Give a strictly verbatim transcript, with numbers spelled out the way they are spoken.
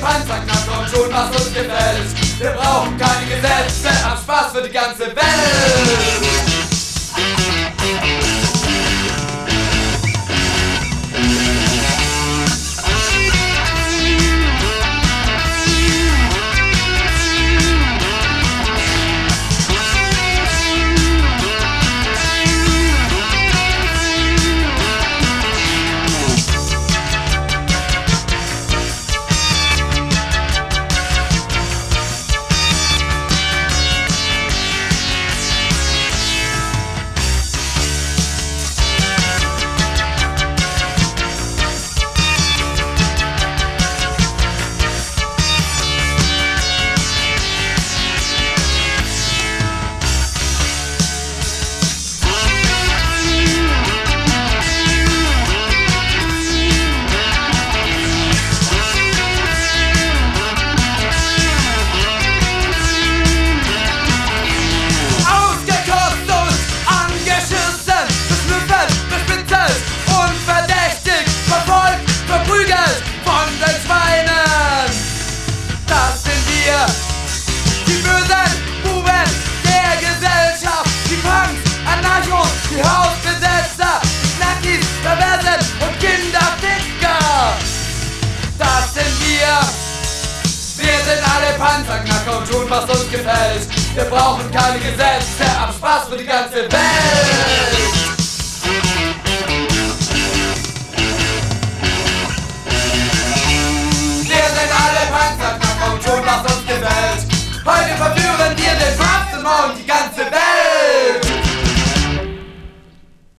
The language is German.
Panzerknacker und schon was uns gefällt. Wir brauchen keine Gesetze, haben Spaß für die ganze Welt. Die bösen Buben der Gesellschaft, die Punks, Anarchos, die Hausbesetzer, Knackis, Perversen und Kinderficker. Das sind wir. Wir sind alle Panzerknacker und tun, was uns gefällt. Wir brauchen keine Gesetze, aber Spaß für die ganze Welt. Wir sind alle Panzerknacker und tun, was uns gefällt. Heute verführen wir den Papst und morgen die ganze Welt.